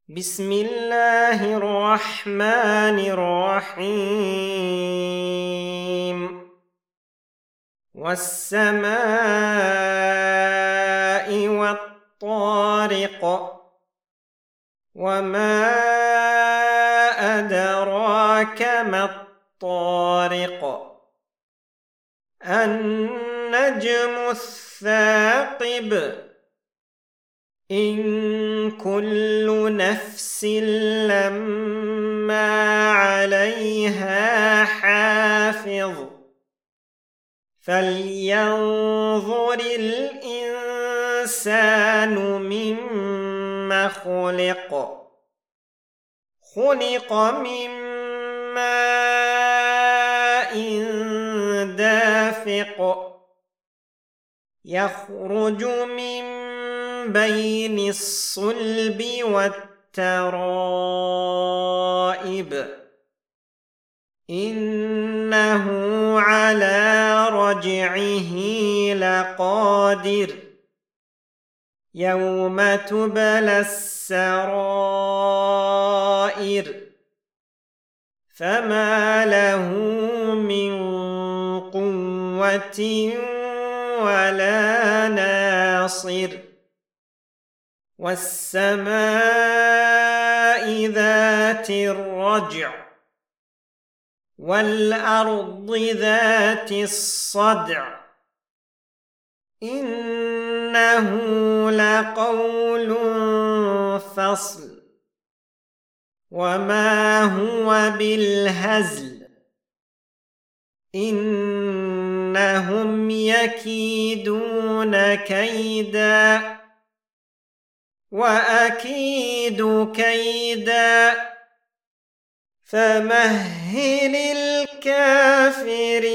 بسم الله الرحمن الرحيم والسماء والطارق وما أدراك ما الطارق النجم الثاقب إن كل نفس لما عليها حافظ فلينظر الإنسان مما خلق من ماء دافق يخرج من بين الصلب والترائب إنه على رجعه لقادر يوم تبلى السرائر فما له من قوة ولا ناصر والسماء ذات الرجع والأرض ذات الصدع إنه لقول فصل وما هو بالهزل إنهم يكيدون كيدا وأكيد كيدا فمهل الكافرين